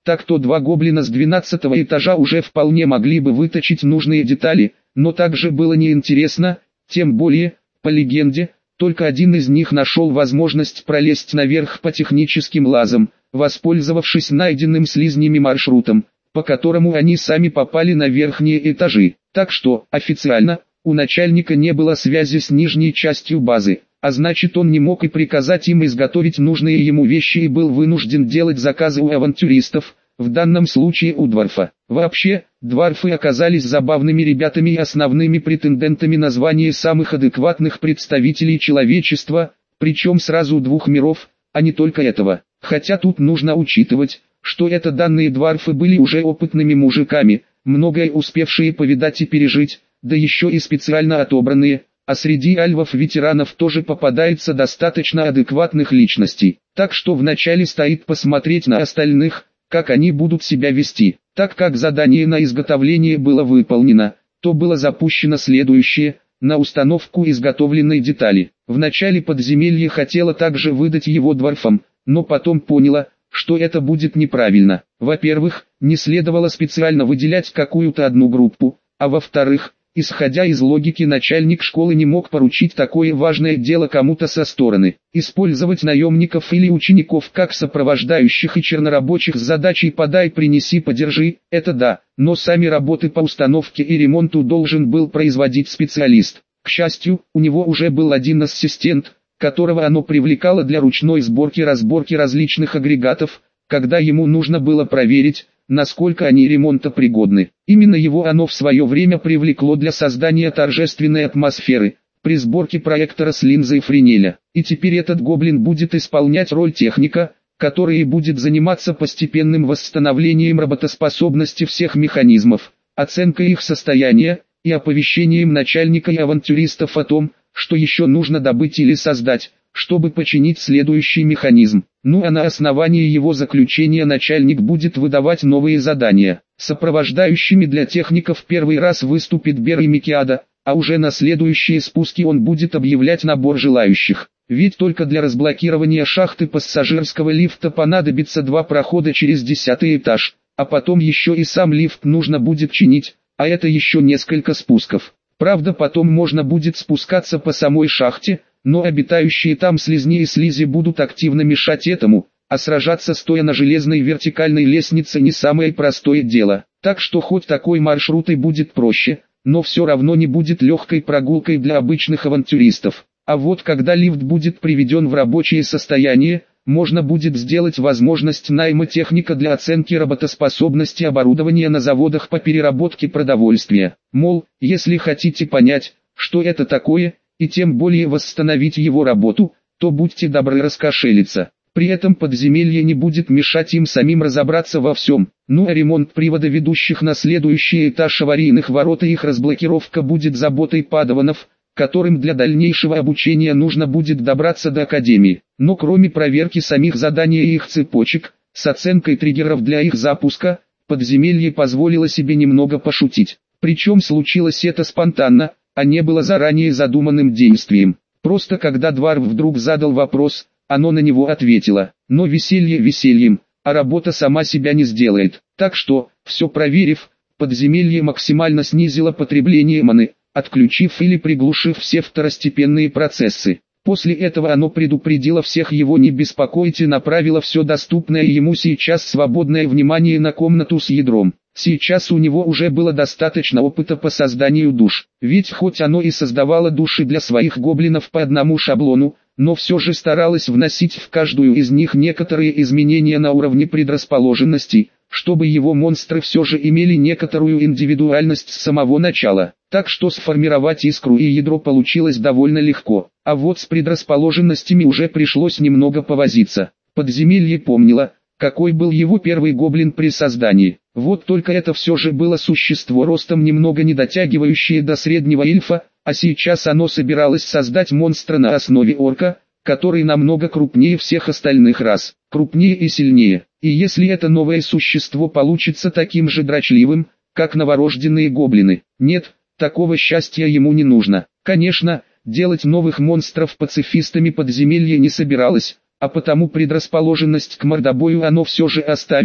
так то два гоблина с двенадцатого этажа уже вполне могли бы выточить нужные детали, но также было неинтересно, тем более, по легенде, только один из них нашел возможность пролезть наверх по техническим лазам, воспользовавшись найденным слизнями маршрутом, по которому они сами попали на верхние этажи. Так что, официально, у начальника не было связи с нижней частью базы, а значит он не мог и приказать им изготовить нужные ему вещи и был вынужден делать заказы у авантюристов, в данном случае у Дварфа. Вообще, Дварфы оказались забавными ребятами и основными претендентами на звание самых адекватных представителей человечества, причем сразу двух миров, а не только этого. Хотя тут нужно учитывать, что это данные Дварфы были уже опытными мужиками, многое успевшие повидать и пережить, да еще и специально отобранные, а среди альвов-ветеранов тоже попадается достаточно адекватных личностей. Так что вначале стоит посмотреть на остальных, как они будут себя вести. Так как задание на изготовление было выполнено, то было запущено следующее, на установку изготовленной детали. Вначале подземелье хотело также выдать его Дварфам, но потом поняло, что это будет неправильно. Во-первых, не следовало специально выделять какую-то одну группу, а во-вторых, исходя из логики, начальник школы не мог поручить такое важное дело кому-то со стороны. Использовать наемников или учеников как сопровождающих и чернорабочих с задачей «подай, принеси, подержи» — это да, но сами работы по установке и ремонту должен был производить специалист. К счастью, у него уже был один ассистент, которого оно привлекало для ручной сборки-разборки различных агрегатов, когда ему нужно было проверить, насколько они ремонтопригодны. Именно его оно в свое время привлекло для создания торжественной атмосферы, при сборке проектора с линзой Френеля. И теперь этот гоблин будет исполнять роль техника, который и будет заниматься постепенным восстановлением работоспособности всех механизмов, оценкой их состояния, и оповещением начальника и авантюристов о том, что еще нужно добыть или создать, чтобы починить следующий механизм. Ну а на основании его заключения начальник будет выдавать новые задания. Сопровождающими для техников первый раз выступит Бер и Микиада, а уже на следующие спуски он будет объявлять набор желающих. Ведь только для разблокирования шахты пассажирского лифта понадобится два прохода через десятый этаж, а потом еще и сам лифт нужно будет чинить, а это еще несколько спусков. Правда, потом можно будет спускаться по самой шахте, но обитающие там слизни и слизи будут активно мешать этому, а сражаться стоя на железной вертикальной лестнице не самое простое дело. Так что хоть такой маршрут и будет проще, но все равно не будет легкой прогулкой для обычных авантюристов. А вот когда лифт будет приведен в рабочее состояние, можно будет сделать возможность найма техника для оценки работоспособности оборудования на заводах по переработке продовольствия. Мол, если хотите понять, что это такое, и тем более восстановить его работу, то будьте добры раскошелиться. При этом подземелье не будет мешать им самим разобраться во всем. Ну а ремонт привода ведущих на следующий этаж аварийных ворот и их разблокировка будет заботой падаванов, которым для дальнейшего обучения нужно будет добраться до Академии. Но кроме проверки самих заданий и их цепочек, с оценкой триггеров для их запуска, подземелье позволило себе немного пошутить. Причем случилось это спонтанно, а не было заранее задуманным действием. Просто когда Дварф вдруг задал вопрос, оно на него ответило. Но веселье весельем, а работа сама себя не сделает. Так что, все проверив, подземелье максимально снизило потребление маны, отключив или приглушив все второстепенные процессы. После этого оно предупредило всех его не беспокоить и направило все доступное ему сейчас свободное внимание на комнату с ядром. Сейчас у него уже было достаточно опыта по созданию душ, ведь хоть оно и создавало души для своих гоблинов по одному шаблону, но все же старалось вносить в каждую из них некоторые изменения на уровне предрасположенности, чтобы его монстры все же имели некоторую индивидуальность с самого начала. Так что сформировать искру и ядро получилось довольно легко, а вот с предрасположенностями уже пришлось немного повозиться. Подземелье помнило, какой был его первый гоблин при создании. Вот только это все же было существо ростом немного не дотягивающее до среднего эльфа, а сейчас оно собиралось создать монстра на основе орка, который намного крупнее всех остальных рас, крупнее и сильнее. И если это новое существо получится таким же дрочливым, как новорожденные гоблины, нет, такого счастья ему не нужно. Конечно, делать новых монстров пацифистами подземелье не собиралось, а потому предрасположенность к мордобою оно все же оставило,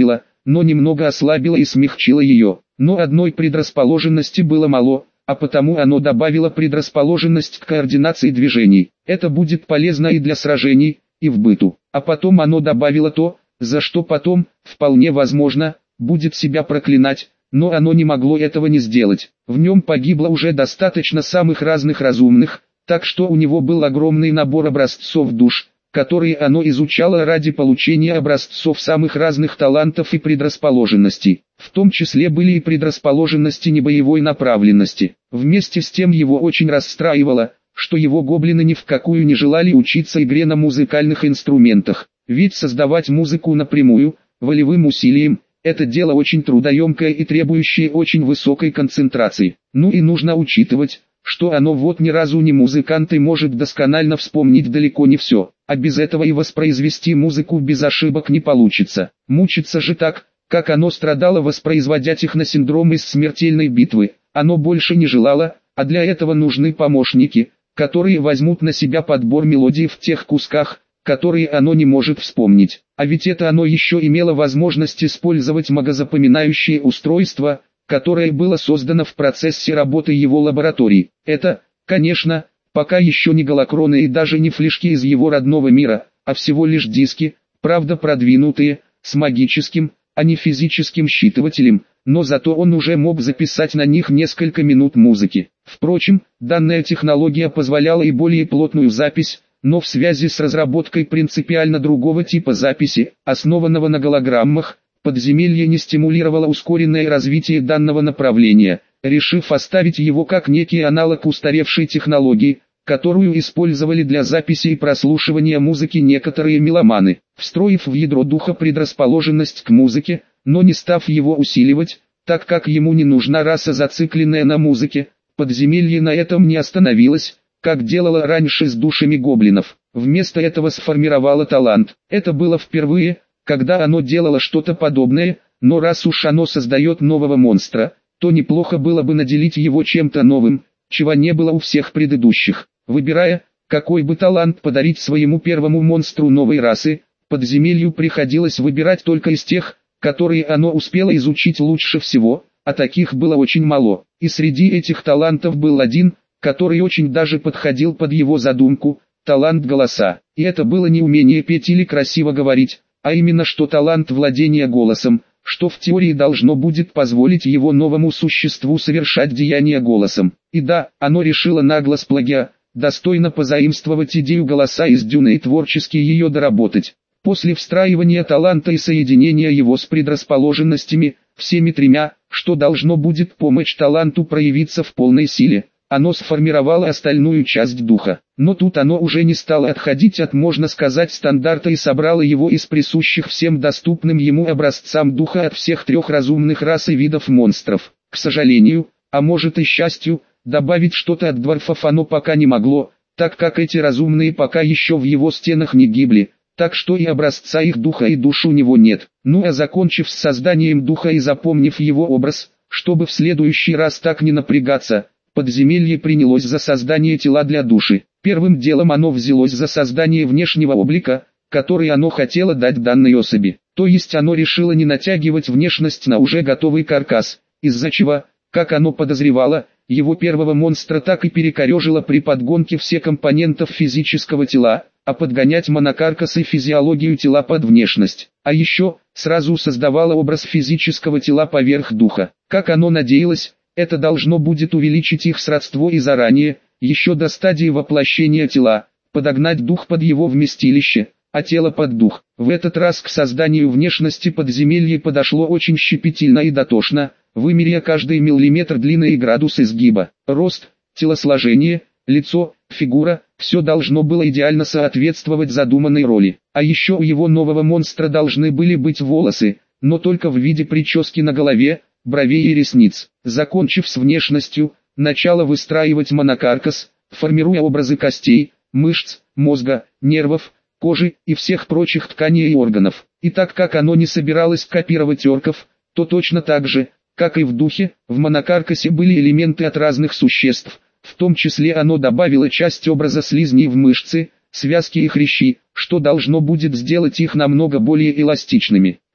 но немного ослабило и смягчило ее. Но одной предрасположенности было мало, а потому оно добавило предрасположенность к координации движений. Это будет полезно и для сражений, и в быту. А потом оно добавило то, за что потом, вполне возможно, будет себя проклинать, но оно не могло этого не сделать. В нем погибло уже достаточно самых разных разумных, так что у него был огромный набор образцов душ, которые оно изучало ради получения образцов самых разных талантов и предрасположенностей. В том числе были и предрасположенности небоевой направленности. Вместе с тем его очень расстраивало, что его гоблины ни в какую не желали учиться игре на музыкальных инструментах. Ведь создавать музыку напрямую, волевым усилием, это дело очень трудоемкое и требующее очень высокой концентрации. Ну и нужно учитывать, что оно вот ни разу не музыкант и может досконально вспомнить далеко не все, а без этого и воспроизвести музыку без ошибок не получится. Мучиться же так, как оно страдало, воспроизводя техносиндром из смертельной битвы, оно больше не желало, а для этого нужны помощники, которые возьмут на себя подбор мелодий в тех кусках, которые оно не может вспомнить. А ведь это оно еще имело возможность использовать многозапоминающее устройство, которое было создано в процессе работы его лаборатории. Это, конечно, пока еще не голокроны и даже не флешки из его родного мира, а всего лишь диски, правда продвинутые, с магическим, а не физическим считывателем, но зато он уже мог записать на них несколько минут музыки. Впрочем, данная технология позволяла и более плотную запись, но в связи с разработкой принципиально другого типа записи, основанного на голограммах, подземелье не стимулировало ускоренное развитие данного направления, решив оставить его как некий аналог устаревшей технологии, которую использовали для записи и прослушивания музыки некоторые меломаны, встроив в ядро духа предрасположенность к музыке, но не став его усиливать, так как ему не нужна раса, зацикленная на музыке. Подземелье на этом не остановилось, как делало раньше с душами гоблинов. Вместо этого сформировало талант. Это было впервые, когда оно делало что-то подобное, но раз уж оно создает нового монстра, то неплохо было бы наделить его чем-то новым, чего не было у всех предыдущих. Выбирая, какой бы талант подарить своему первому монстру новой расы, подземелью приходилось выбирать только из тех, которые оно успело изучить лучше всего, а таких было очень мало. И среди этих талантов был один, который очень даже подходил под его задумку, талант голоса. И это было не умение петь или красиво говорить, а именно что талант владения голосом, что в теории должно будет позволить его новому существу совершать деяния голосом. И да, оно решило нагло с плагиа, достойно позаимствовать идею голоса из Дюны и творчески ее доработать. После встраивания таланта и соединения его с предрасположенностями, всеми тремя, что должно будет помочь таланту проявиться в полной силе, оно сформировало остальную часть духа. Но тут оно уже не стало отходить от, можно сказать, стандарта и собрало его из присущих всем доступным ему образцам духа от всех трех разумных рас и видов монстров. К сожалению, а может и счастью, добавить что-то от дворфов оно пока не могло, так как эти разумные пока еще в его стенах не гибли, так что и образца их духа и душ у него нет. Ну а закончив с созданием духа и запомнив его образ, чтобы в следующий раз так не напрягаться, подземелье принялось за создание тела для души. Первым делом оно взялось за создание внешнего облика, который оно хотело дать данной особи. То есть оно решило не натягивать внешность на уже готовый каркас, из-за чего, как оно подозревало, его первого монстра так и перекорежило при подгонке все компонентов физического тела, а подгонять монокаркас и физиологию тела под внешность. А еще, сразу создавало образ физического тела поверх духа. Как оно надеялось, это должно будет увеличить их сродство и заранее, еще до стадии воплощения тела, подогнать дух под его вместилище, а тело под дух. В этот раз к созданию внешности подземелье подошло очень щепетильно и дотошно, вымеряя каждый миллиметр длины и градус изгиба. Рост, телосложение, лицо, фигура – все должно было идеально соответствовать задуманной роли. А еще у его нового монстра должны были быть волосы, но только в виде прически на голове, бровей и ресниц. Закончив с внешностью, начало выстраивать монокаркас, формируя образы костей, мышц, мозга, нервов, кожи и всех прочих тканей и органов. И так как оно не собиралось копировать орков, то точно так же, как и в духе, в монокаркасе были элементы от разных существ, в том числе оно добавило часть образа слизней в мышцы, связки и хрящи, что должно будет сделать их намного более эластичными.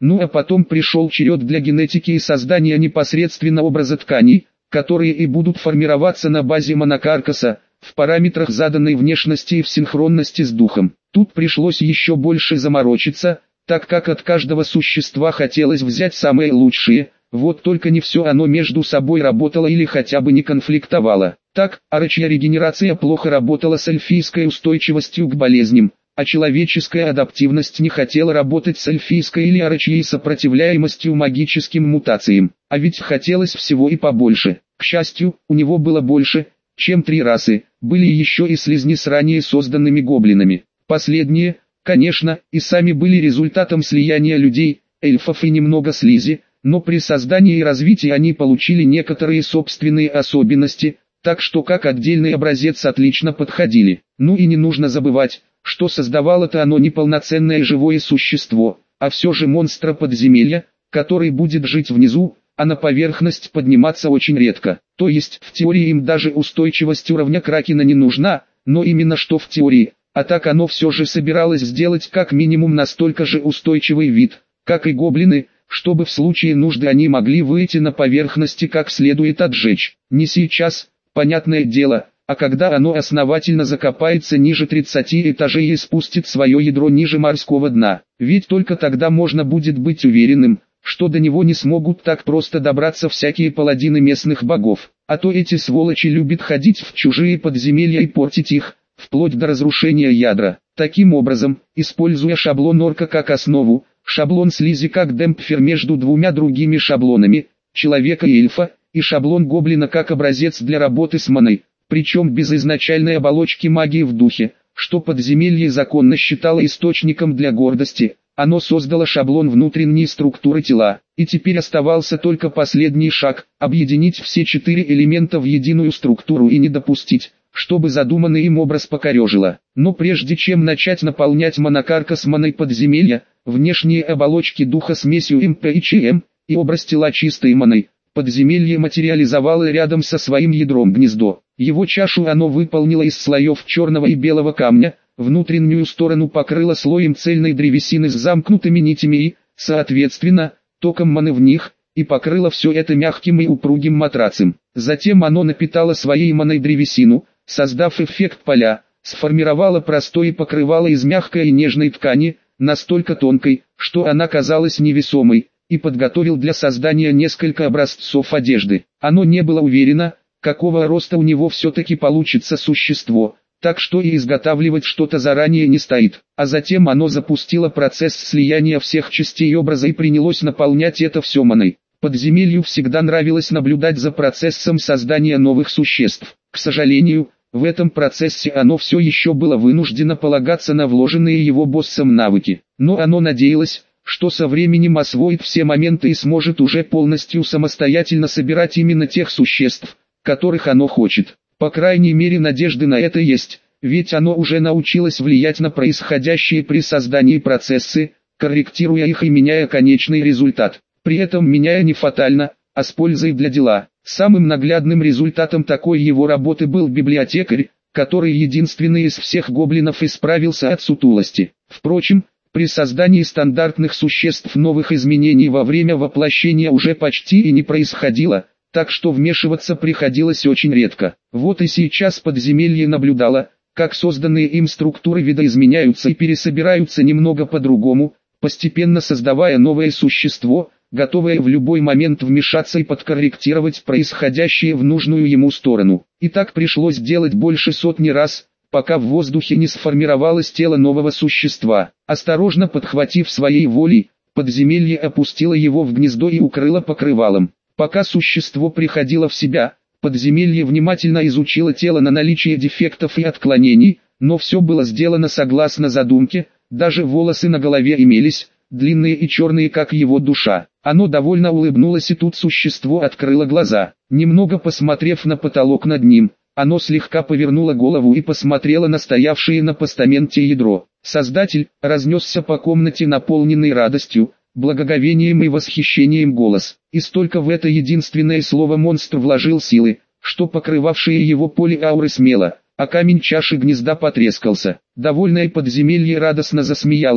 Ну а потом пришел черед для генетики и создания непосредственно образа тканей, которые и будут формироваться на базе монокаркаса, в параметрах заданной внешности и в синхронности с духом. Тут пришлось еще больше заморочиться, так как от каждого существа хотелось взять самые лучшие, вот только не все оно между собой работало или хотя бы не конфликтовало. Так, орочья регенерация плохо работала с эльфийской устойчивостью к болезням, а человеческая адаптивность не хотела работать с эльфийской или орочьей сопротивляемостью магическим мутациям. А ведь хотелось всего и побольше. К счастью, у него было больше, чем три расы, были еще и слизни с ранее созданными гоблинами. Последние, конечно, и сами были результатом слияния людей, эльфов и немного слизи, но при создании и развитии они получили некоторые собственные особенности, так что как отдельный образец отлично подходили. Ну и не нужно забывать, что создавало-то оно не полноценное живое существо, а все же монстра подземелья, который будет жить внизу, а на поверхность подниматься очень редко. То есть в теории им даже устойчивость уровня Кракена не нужна, но именно что в теории, а так оно все же собиралось сделать как минимум настолько же устойчивый вид, как и гоблины, чтобы в случае нужды они могли выйти на поверхность и как следует отжечь. Не сейчас, понятное дело, а когда оно основательно закопается ниже тридцати этажей и спустит свое ядро ниже морского дна. Ведь только тогда можно будет быть уверенным, что до него не смогут так просто добраться всякие паладины местных богов. А то эти сволочи любят ходить в чужие подземелья и портить их, вплоть до разрушения ядра. Таким образом, используя шаблон орка как основу, шаблон слизи как демпфер между двумя другими шаблонами, человека и эльфа, и шаблон гоблина как образец для работы с маной, причем без изначальной оболочки магии в духе, что подземелье законно считало источником для гордости, оно создало шаблон внутренней структуры тела, и теперь оставался только последний шаг – объединить все четыре элемента в единую структуру и не допустить, чтобы задуманный им образ покорежило. Но прежде чем начать наполнять монокаркас маной подземелья, внешние оболочки духа смесью эм пэ и че эм, и образ тела чистой маной, подземелье материализовало рядом со своим ядром гнездо. Его чашу оно выполнило из слоев черного и белого камня, внутреннюю сторону покрыло слоем цельной древесины с замкнутыми нитями и, соответственно, током маны в них, и покрыло все это мягким и упругим матрацем. Затем оно напитало своей маной древесину, создав эффект поля, сформировало простое покрывало из мягкой и нежной ткани, настолько тонкой, что она казалась невесомой, и подготовил для создания несколько образцов одежды. Оно не было уверено, какого роста у него все-таки получится существо, так что и изготавливать что-то заранее не стоит. А затем оно запустило процесс слияния всех частей образа и принялось наполнять это все маной. Подземелью всегда нравилось наблюдать за процессом создания новых существ. К сожалению, в этом процессе оно все еще было вынуждено полагаться на вложенные его боссом навыки. Но оно надеялось, что со временем освоит все моменты и сможет уже полностью самостоятельно собирать именно тех существ, которых оно хочет. По крайней мере надежды на это есть, ведь оно уже научилось влиять на происходящие при создании процессы, корректируя их и меняя конечный результат. При этом меняя не фатально, а с пользой для дела. Самым наглядным результатом такой его работы был библиотекарь, который единственный из всех гоблинов исправился от сутулости. Впрочем, при создании стандартных существ новых изменений во время воплощения уже почти и не происходило, так что вмешиваться приходилось очень редко. Вот и сейчас подземелье наблюдало, как созданные им структуры видоизменяются и пересобираются немного по-другому, постепенно создавая новое существо, готовое в любой момент вмешаться и подкорректировать происходящее в нужную ему сторону. И так пришлось делать больше сотни раз, пока в воздухе не сформировалось тело нового существа. Осторожно подхватив своей волей, подземелье опустило его в гнездо и укрыло покрывалом. Пока существо приходило в себя, подземелье внимательно изучило тело на наличие дефектов и отклонений, но все было сделано согласно задумке, даже волосы на голове имелись, длинные и черные как его душа. Оно довольно улыбнулось и тут существо открыло глаза. Немного посмотрев на потолок над ним, оно слегка повернуло голову и посмотрело на стоявшее на постаменте ядро. Создатель разнесся по комнате наполненный радостью, благоговением и восхищением голос. И столько в это единственное слово монстр вложил силы, что покрывавшие его поле ауры смело, а камень чаши гнезда потрескался. Довольное подземелье радостно засмеялось,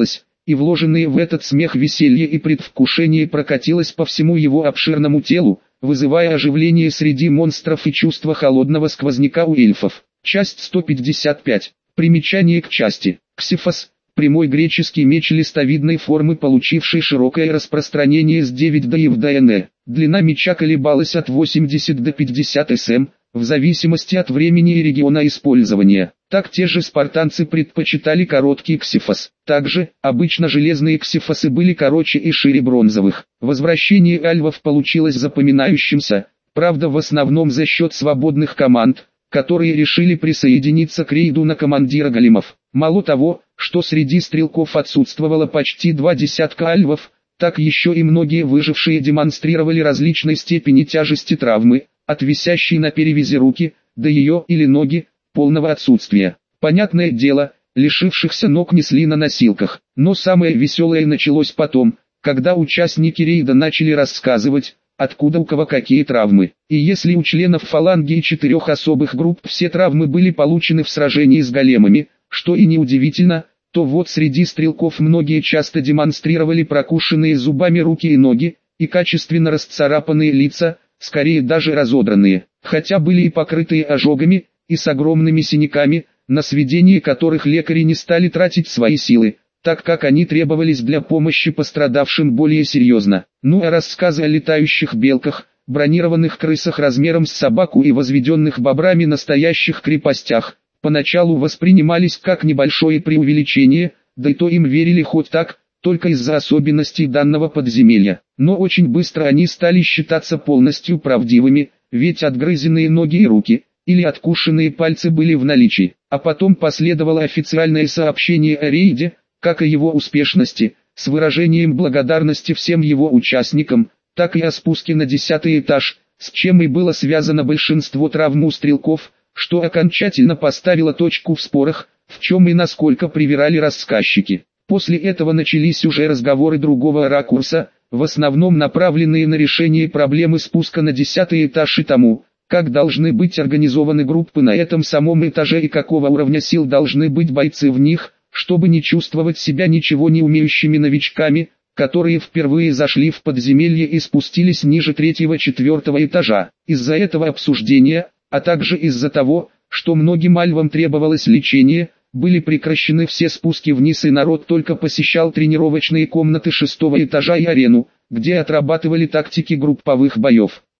и вложенные в этот смех веселье и предвкушение прокатилось по всему его обширному телу, вызывая оживление среди монстров и чувство холодного сквозняка у эльфов. Часть сто пятьдесят пять. Примечание к части. Ксифос. Прямой греческий меч листовидной формы, получивший широкое распространение с девять до и в ДН. Длина меча колебалась от восьмидесяти до пятидесяти см, в зависимости от времени и региона использования. Так те же спартанцы предпочитали короткий ксифос. Также, обычно железные ксифосы были короче и шире бронзовых. Возвращение альвов получилось запоминающимся, правда в основном за счет свободных команд, которые решили присоединиться к рейду на командира големов. Мало того, что среди стрелков отсутствовало почти два десятка альвов, так еще и многие выжившие демонстрировали различной степени тяжести травмы, от висящей на перевязи руки, до ее или ноги, полного отсутствия. Понятное дело, лишившихся ног несли на носилках, но самое веселое началось потом, когда участники рейда начали рассказывать, откуда у кого какие травмы. И если у членов фаланги и четырех особых групп все травмы были получены в сражении с големами, что и неудивительно, то вот среди стрелков многие часто демонстрировали прокушенные зубами руки и ноги, и качественно расцарапанные лица, скорее даже разодранные, хотя были и покрытые ожогами, и с огромными синяками, на сведение которых лекари не стали тратить свои силы, так как они требовались для помощи пострадавшим более серьезно. Ну а рассказы о летающих белках, бронированных крысах размером с собаку и возведенных бобрами настоящих крепостях, поначалу воспринимались как небольшое преувеличение, да и то им верили хоть так, только из-за особенностей данного подземелья. Но очень быстро они стали считаться полностью правдивыми, ведь отгрызенные ноги и руки, или откушенные пальцы были в наличии. А потом последовало официальное сообщение о рейде, как о его успешности, с выражением благодарности всем его участникам, так и о спуске на десятый этаж, с чем и было связано большинство травм у стрелков, что окончательно поставило точку в спорах, в чем и насколько привирали рассказчики. После этого начались уже разговоры другого ракурса, в основном направленные на решение проблемы спуска на десятый этаж и тому, как должны быть организованы группы на этом самом этаже и какого уровня сил должны быть бойцы в них, чтобы не чувствовать себя ничего не умеющими новичками, которые впервые зашли в подземелье и спустились ниже третьего-четвертого этажа. Из-за этого обсуждения, а также из-за того, что многим альвам требовалось лечение, были прекращены все спуски вниз и народ только посещал тренировочные комнаты шестого этажа и арену, где отрабатывали тактики групповых боев.